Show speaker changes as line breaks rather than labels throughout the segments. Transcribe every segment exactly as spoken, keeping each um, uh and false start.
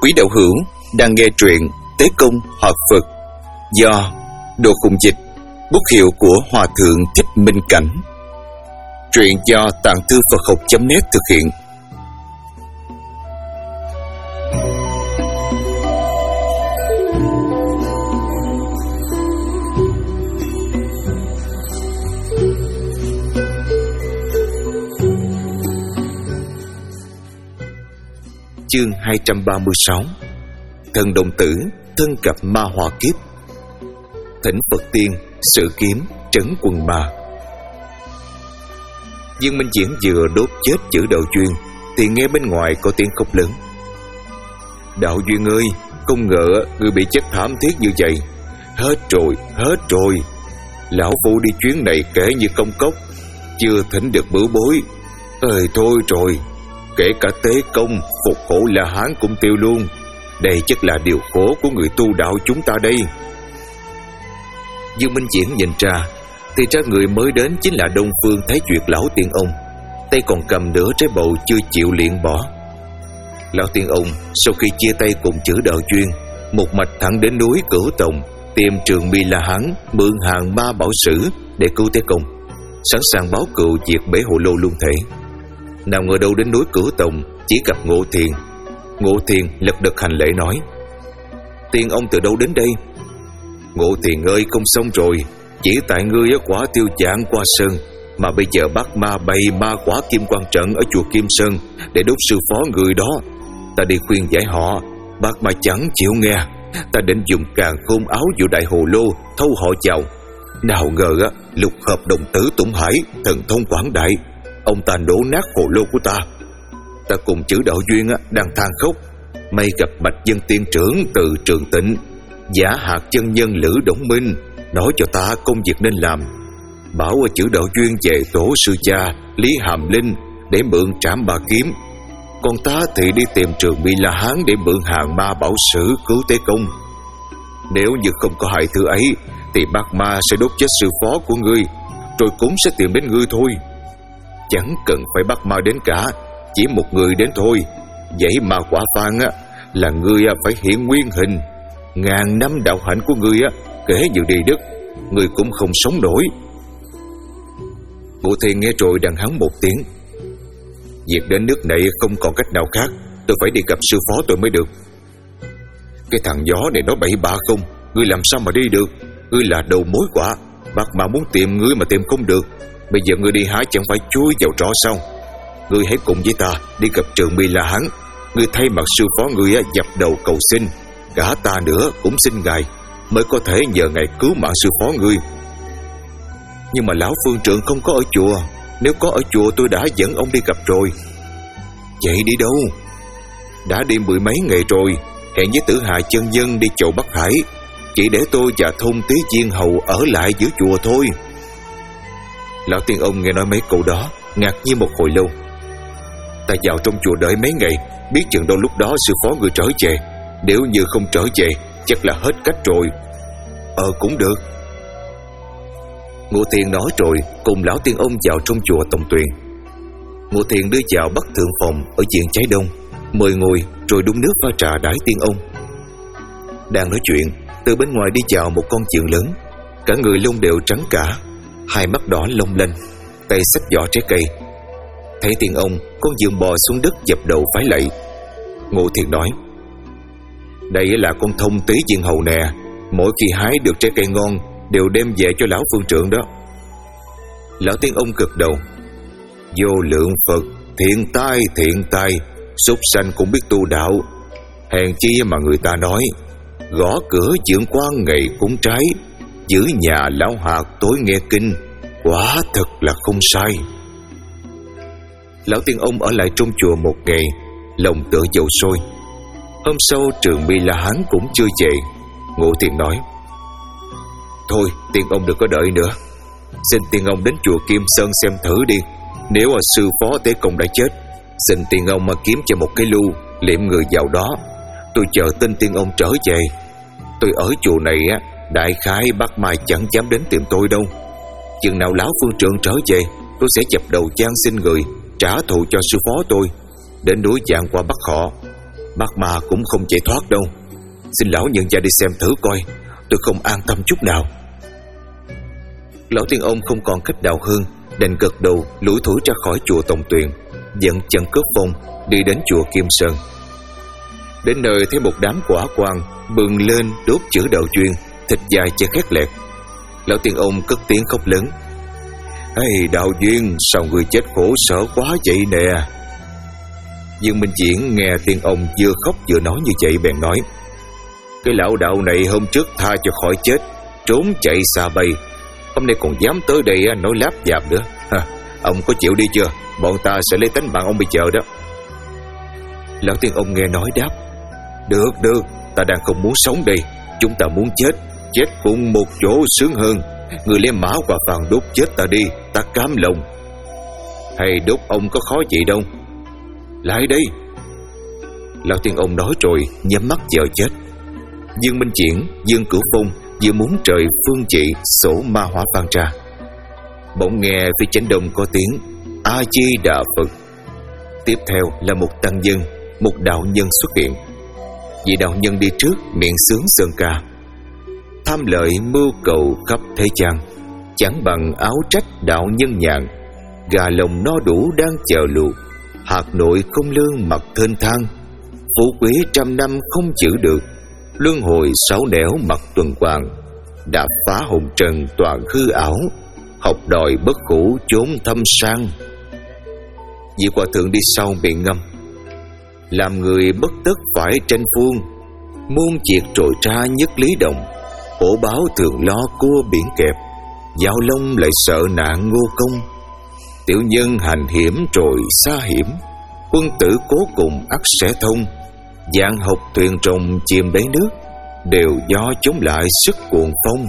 Quý đạo hữu đang nghe truyện Tế Công Hợp Phật do Đồ Khùng Dịch, bút hiệu của Hòa Thượng Thích Minh Cảnh. Truyện do Tạng Thư Phật Học chấm net thực hiện. Chương hai trăm ba mươi sáu. Thần đồng tử thân cặp ma hòa kiếp. Thỉnh Phật tiên sử kiếm trấn quần ma. Dương Minh Diễn vừa đốt chết chữ Đạo Duyên thì nghe bên ngoài có tiếng khóc lớn. Đạo Duyên ơi, không ngờ người bị chết thảm thiết như vậy. Hết rồi, hết rồi. Lão Phu đi chuyến này kể như công cốc, chưa thỉnh được bữa bối. Ơi thôi rồi, kể cả Tế Công, phục khổ La Hán cũng tiêu luôn. Đây chắc là điều khổ của người tu đạo chúng ta đây. Dương Minh Diễn nhìn ra thì ra người mới đến chính là Đông Phương Thái Duyệt lão tiên ông, tay còn cầm nửa trái bầu chưa chịu liệng bỏ. Lão tiên ông sau khi chia tay cùng chữ Đạo Duyên, một mạch thẳng đến núi Cửu Tông tìm Trường Mi La Hán mượn hàng ma bảo sử để cứu Tế Công, sẵn sàng báo cừu diệt bể hồ lô luân thể. Nào ngờ đâu đến núi Cửu Tông chỉ gặp Ngộ Thiền. Ngộ Thiền lật đật hành lễ nói: Tiên ông từ đâu đến đây? Ngộ Thiền ơi, không xong rồi. Chỉ tại ngươi quả tiêu chạng qua sơn mà bây giờ bắt ma bày ma quả kim quan trận ở chùa Kim Sơn để đốt sư phó người đó. Ta đi khuyên giải họ, bác mà chẳng chịu nghe. Ta định dùng càn khôn áo vụ đại hồ lô thâu họ chào. Nào ngờ á, lục hợp đồng tử Tủng Hải, thần thông quảng đại, ông ta đổ nát hồ lô của ta. Ta cùng chữ Đạo Duyên á, đang than khóc, may gặp Bạch Dân Tiên trưởng từ Trường Tịnh, giả hạt chân nhân Lữ Đổng Minh, nói cho ta công việc nên làm. Bảo chữ Đạo Duyên về tổ sư cha Lý Hàm Linh để mượn trảm bà kiếm, còn ta thì đi tìm Trường Mi La Hán để mượn hàng ma bảo sử cứu Tế Công. Nếu như không có hai thứ ấy thì bác ma sẽ đốt chết sư phó của ngươi, rồi cũng sẽ tìm đến ngươi thôi. Chẳng cần phải bắt ma đến cả, chỉ một người đến thôi. Vậy mà quả phan á, là ngươi phải hiện nguyên hình. Ngàn năm đạo hạnh của ngươi á, kể như đi đức, ngươi cũng không sống nổi. Ngộ Thiền nghe rồi đằng hắn một tiếng: Việc đến nước này không còn cách nào khác, tôi phải đi gặp sư phó tôi mới được. Cái thằng gió này nó bậy bạ không, ngươi làm sao mà đi được? Ngươi là đầu mối quả, bác mà muốn tìm ngươi mà tìm không được. Bây giờ ngươi đi hái chẳng phải chui vào trọ sao? Ngươi hãy cùng với ta đi gặp Trường Mi La Hán. Ngươi thay mặt sư phó ngươi dập đầu cầu xin, cả ta nữa cũng xin ngài mới có thể nhờ ngài cứu mạng sư phó ngươi. Nhưng mà lão phương trượng không có ở chùa. Nếu có ở chùa tôi đã dẫn ông đi gặp rồi. Vậy đi đâu? Đã đi mười mấy ngày rồi, hẹn với Tử Hà chân nhân đi chầu Bắc Hải, chỉ để tôi và Thông Tý Viên hầu ở lại giữa chùa thôi. Lão tiên ông nghe nói mấy câu đó, ngạc nhiên một hồi lâu. Ta vào trong chùa đợi mấy ngày, biết chừng đâu lúc đó sư phó người trở về. Nếu như không trở về, chắc là hết cách rồi. Ờ cũng được. Ngộ Thiền nói rồi cùng lão tiên ông vào trong chùa Tông Tuyền. Ngộ Thiền đưa vào Bắc Thượng phòng ở diện trái đông, mời ngồi rồi đun nước pha trà đãi tiên ông. Đang nói chuyện, từ bên ngoài đi vào một con chưởng lớn, cả người lông đều trắng cả, hai mắt đỏ long lanh, tay xách giỏ trái cây. Thấy tiên ông, con dường bò xuống đất dập đầu vái lạy. Ngộ Thiền nói: Đây là con Thông Tý Viên hầu nè, mỗi khi hái được trái cây ngon đều đem về cho lão phương trượng đó. Lão tiên ông gật đầu: Vô lượng Phật, thiện tai thiện tai, súc sanh cũng biết tu đạo. Hèn chi mà người ta nói, gõ cửa dưỡng quan ngày cúng trái, giữ nhà lão hạt tối nghe kinh. Quả thật là không sai. Lão tiên ông ở lại trong chùa một ngày, lòng tựa dầu sôi. Hôm sau Trường Mi La Hán cũng chưa về. Ngộ Thiền nói: Thôi tiên ông đừng có đợi nữa, xin tiên ông đến chùa Kim Sơn xem thử đi. Nếu là sư phó Tế Công đã chết, xin tiên ông mà kiếm cho một cái lu, liệm người vào đó. Tôi chờ tin tiên ông trở về. Tôi ở chùa này á, đại khái bác mai chẳng dám đến tìm tôi đâu. Chừng nào lão phương trượng trở về, tôi sẽ dập đầu chan xin người trả thù cho sư phó tôi, đến núi Vạn qua bắt họ. Mắt ma cũng không chạy thoát đâu. Xin lão nhân gia đi xem thử coi, tôi không an tâm chút nào. Lão tiên ông không còn cách nào hơn, đành gật đầu lủi thủi ra khỏi chùa Tòng Tuyền, dẫn chân cướp phong đi đến chùa Kim Sơn. Đến nơi thấy một đám quả quang bừng lên đốt chữ đạo duyên, thịt dài che khét lẹt. Lão tiên ông cất tiếng khóc lớn: "Hey, đạo duyên, sao người chết khổ sở quá vậy nè?" Dương Minh Diễn nghe tiên ông vừa khóc vừa nói như vậy bèn nói: "Cái lão đạo này hôm trước tha cho khỏi chết, trốn chạy xa bay, hôm nay còn dám tới đây nói láp dạp nữa. Ha, ông có chịu đi chưa? Bọn ta sẽ lấy tánh mạng ông bây giờ đó." Lão tiên ông nghe nói đáp: Được, được, ta đang không muốn sống đây. Chúng ta muốn chết, chết cùng một chỗ sướng hơn. Người lấy mã và vàng đốt chết ta đi, ta cam lòng. Hay đốt ông có khó gì đâu. Lại đây. Lão tiên ông nói rồi nhắm mắt chờ chết. Dương Minh Triển, Dương Cửu Phong vừa muốn trời phương trị, sổ ma hỏa vang ra. Bỗng nghe phía chánh đông có tiếng A Di Đà Phật. Tiếp theo là một tăng nhân, một đạo nhân xuất hiện. Vị đạo nhân đi trước miệng sướng sơn ca: Tham lợi mưu cầu khắp thế gian, chẳng bằng áo trách đạo nhân nhàn. Gà lồng no đủ đang chờ luộc, hạt nội không lương mặt thênh thang. Phú quý trăm năm không giữ được, luân hồi sáu nẻo mặt tuần hoàn. Đã phá hồng trần toàn hư ảo, học đòi bất khủ chốn thâm sang. Vị hòa thượng đi sau miệng ngâm: Làm người bất tất phải tranh phương, muôn việc trội ra nhất lý đồng. Hổ báo thường lo cua biển kẹp, giao long lại sợ nạn ngô công. Tiểu nhân hành hiểm rồi xa hiểm, quân tử cố cùng ắt sẽ thông. Giang học thuyền rồng chìm đáy nước, đều do chống lại sức cuồng phong.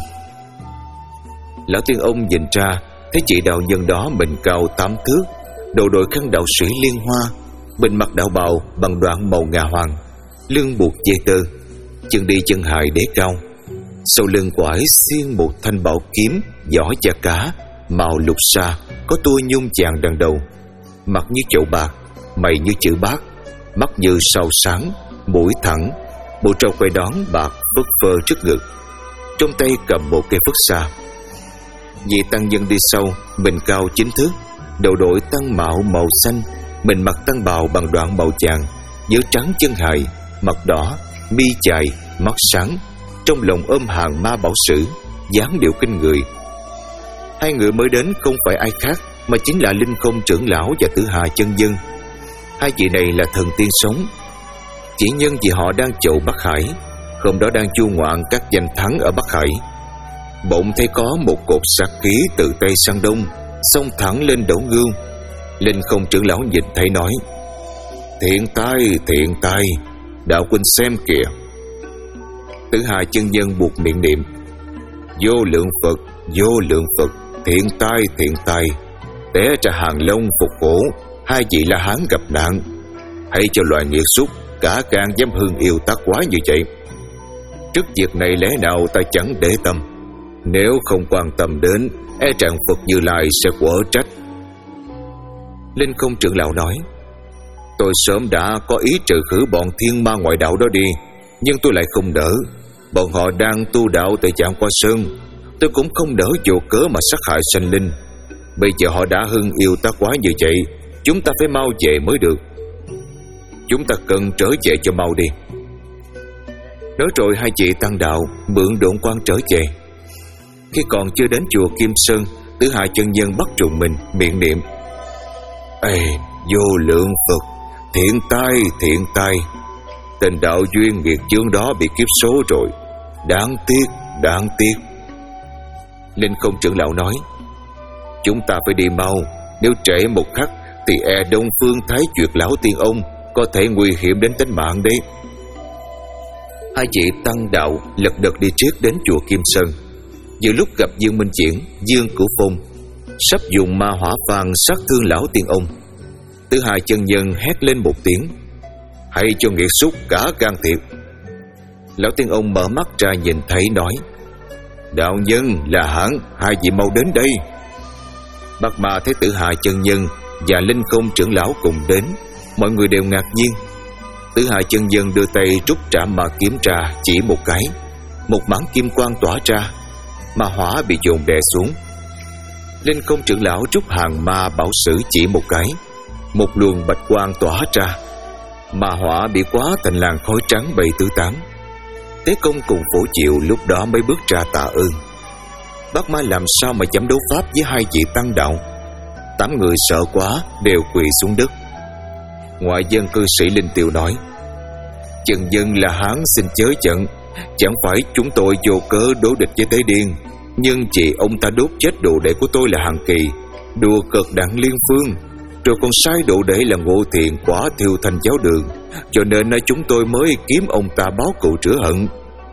Lão tiên ông nhìn ra, thấy chị đạo nhân đó mình cao tám thước, đầu đội khăn đạo sĩ liên hoa, bên mặt đạo bào bằng đoạn màu ngà hoàng, lưng buộc dây tơ, chân đi chân hài đế cao. Sau lưng quải xiên một thanh bảo kiếm vỏ da cá, màu lục sa, có tua nhung vàng đằng đầu. Mặt như chậu bạc, mày như chữ bát, mắt như sao sáng, mũi thẳng, bộ trâu quai đón bạc phất phơ trước ngực, trong tay cầm một cây phất xa. Vị tăng nhân đi sau, mình cao chín thước, đầu đội tăng mạo màu xanh, mình mặc tăng bào bằng đoạn màu vàng, nhớ trắng chân hài, mặt đỏ, mi chài, mắt sáng, trong lòng ôm hàng ma bảo sử, dáng điệu kinh người. Hai người mới đến không phải ai khác mà chính là Linh Không trưởng lão và Tử Hà chân nhân. Hai vị này là thần tiên sống. Chỉ nhân vì họ đang chầu Bắc Hải, hôm đó đang chu ngoạn các danh thắng ở Bắc Hải, bỗng thấy có một cột sát khí từ Tây sang Đông xông thẳng lên đẩu Ngưu. Linh Không trưởng lão nhìn thấy nói: Thiện tai, thiện tai, đạo huynh xem kìa. Tử Hà chân nhân buộc miệng niệm: Vô lượng Phật, vô lượng Phật, thiện tai, thiện tai. Té ra hàng long phục khổ, hai vị La Hán gặp nạn. Hãy cho loài nghiệt xúc cả gan dám hương yêu tác quái như vậy. Trước việc này lẽ nào ta chẳng để tâm, nếu không quan tâm đến, e rằng Phật Như Lai sẽ quở trách. Linh Không trưởng lão nói: Tôi sớm đã có ý trừ khử bọn thiên ma ngoại đạo đó đi, nhưng tôi lại không nỡ. Bọn họ đang tu đạo tại Trạm Qua Sơn, tôi cũng không nỡ vô cớ mà sát hại sanh linh. Bây giờ họ đã hưng yêu tác quái như vậy, chúng ta phải mau về mới được. Chúng ta cần trở về cho mau đi. Nói rồi hai chị tăng đạo mượn độn quang trở về. Khi còn chưa đến chùa Kim Sơn, Tử Hà chân nhân bắt trùng mình miệng niệm: Ê, vô lượng Phật, thiện tai, thiện tai. Tên đạo duyên nghiệt chướng đó bị kiếp số rồi, đáng tiếc, đáng tiếc. Linh Không trưởng lão nói: Chúng ta phải đi mau, nếu trễ một khắc thì e Đông Phương Thái Duyệt lão tiên ông có thể nguy hiểm đến tính mạng đấy. Hai chị tăng đạo lật đật đi trước đến chùa Kim Sơn. Vừa lúc gặp Dương Minh Triển, Dương Cửu Phong sắp dùng ma hỏa vàng sát thương lão tiên ông. Tử Hà chân nhân hét lên một tiếng: Hãy cho nghiệt xúc cả gan thiệp. Lão tiên ông mở mắt ra nhìn thấy nói: Đạo nhân là Hán, hai vị mau đến đây. Bác Ma thấy Tử Hà chân nhân và Linh Không trưởng lão cùng đến, mọi người đều ngạc nhiên. Tử Hà chân nhân đưa tay rút trảm ma kiếm ra, chỉ một cái, một mảng kim quang tỏa ra, ma hỏa bị dồn đè xuống. Linh Không trưởng lão rút hàng ma bảo sử chỉ một cái, một luồng bạch quang tỏa ra, ma hỏa bị quá thành làn khói trắng bay tứ tán. Tế Công cùng Phổ Chiệu lúc đó mới bước ra tạ ơn. Bác Ma làm sao mà dám đấu pháp với hai vị tăng đạo? Tám người sợ quá đều quỳ xuống đất. Ngoại dân cư sĩ Linh Tiêu nói: Trần dân là Hán xin chớ giận, chẳng phải chúng tôi vô cớ đối địch với Tế Điên, nhưng chị ông ta đốt chết đồ đệ của tôi là Hằng Kỳ, đùa cợt đặng Liên Phương, rồi còn sai đồ đệ là Ngô Thiện quả thiêu thành giáo đường, cho nên chúng tôi mới kiếm ông ta báo cựu rửa hận.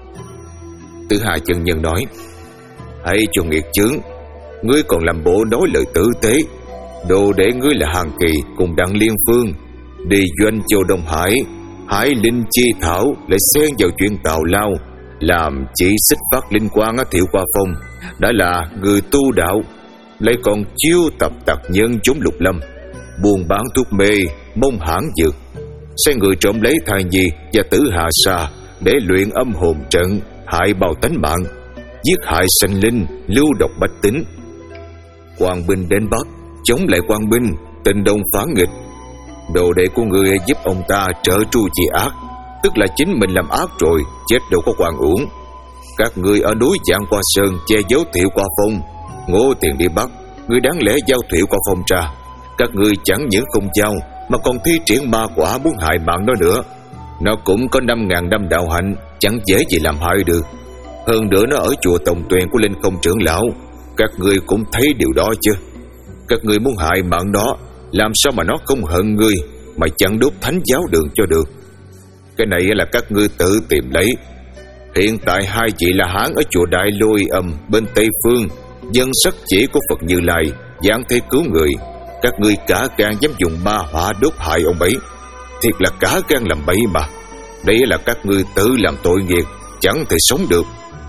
Tử Hà chân nhân nói: Hãy cho nghiệt chướng, ngươi còn làm bộ nói lời tử tế. Đồ đệ ngươi là Hằng Kỳ cùng đặng Liên Phương đi doanh châu Đông Hải, Hải Linh chi thảo lại xen vào chuyện tào lao, làm chỉ xích phát linh quang Thiệu Qua Phong, đã là người tu đạo, lại còn chiêu tập tặc nhân chúng lục lâm, buôn bán thuốc mê, mông hãn dược, sai người trộm lấy thai nhi và tử hạ sa để luyện âm hồn trận, hại bào tánh mạng, giết hại sanh linh, lưu độc bách tính. Quang binh đến Bắc chống lại quang binh, tình đồng phản nghịch. Đồ đệ của người giúp ông ta trợ tru trị ác, tức là chính mình làm ác rồi, chết đâu có quan uổng. Các ngươi ở núi Giang Qua Sơn che giấu Thiệu Qua Phong, Ngô Tiền đi Bắc, ngươi đáng lẽ giao Thiệu Qua Phong ra. Các ngươi chẳng những không giao mà còn thi triển ma quả muốn hại mạng nó nữa. Nó cũng có năm ngàn năm đạo hạnh, chẳng dễ gì làm hại được. Hơn nữa nó ở chùa Tòng Tuyền của Linh Không trưởng lão, các ngươi cũng thấy điều đó chứ. Các ngươi muốn hại mạng nó, làm sao mà nó không hận ngươi mà chẳng đốt thánh giáo đường cho được. Cái này là các ngươi tự tìm lấy. Hiện tại hai vị La Hán ở chùa Đại Lôi Âm bên Tây Phương, dân sắc chỉ của Phật Như Lai giảng thế cứu người. Các ngươi cả gan dám dùng ma hỏa đốt hại ông ấy, thiệt là cả gan làm bậy mà. Đây là các ngươi tự làm tội nghiệp, chẳng thể sống được.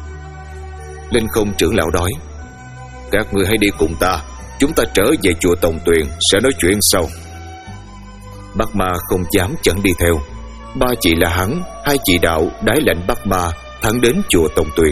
Linh Không trưởng lão nói: Các ngươi hãy đi cùng ta, chúng ta trở về chùa Tòng Tuyền sẽ nói chuyện sau. Bác Ma không dám chẳng đi theo. Ba chị là hắn, hai chị đạo đái lệnh Bác Ma thẳng đến chùa Tòng Tuyền.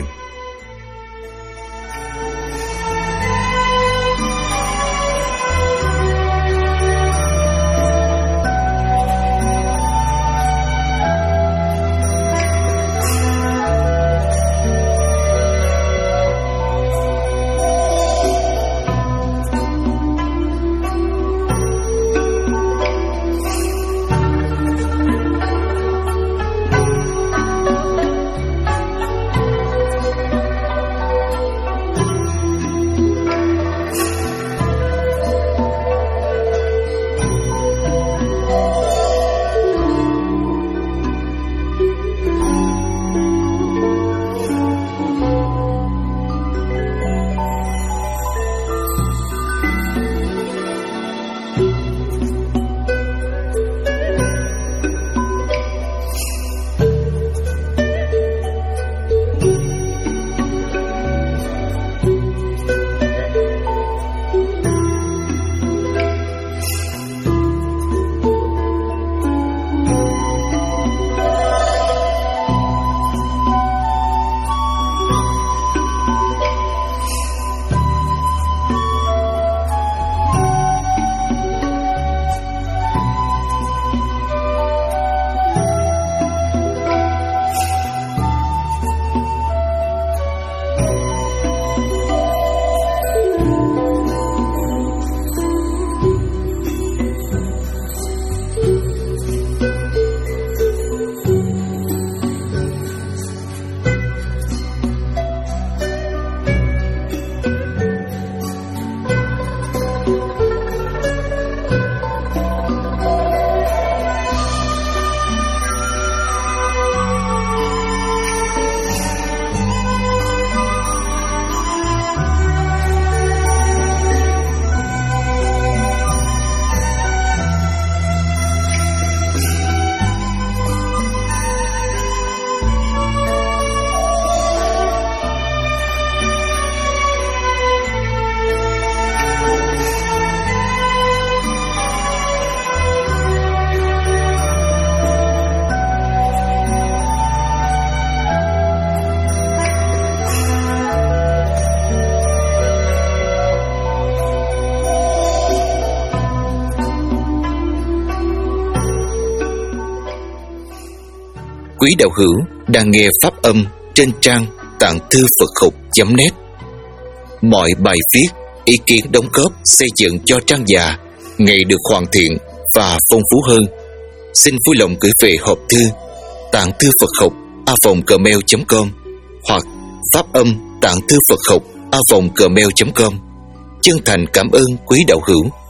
Quý đạo hữu đang nghe pháp âm trên trang tạng thư Phật học chấm net. Mọi bài viết, ý kiến đóng góp xây dựng cho trang già ngày được hoàn thiện và phong phú hơn. Xin vui lòng gửi về hộp thư tạng thư Phật học a vòng gmail chấm com hoặc pháp âm tạng thư Phật học a vòng gmail chấm com. Chân thành cảm ơn quý đạo hữu.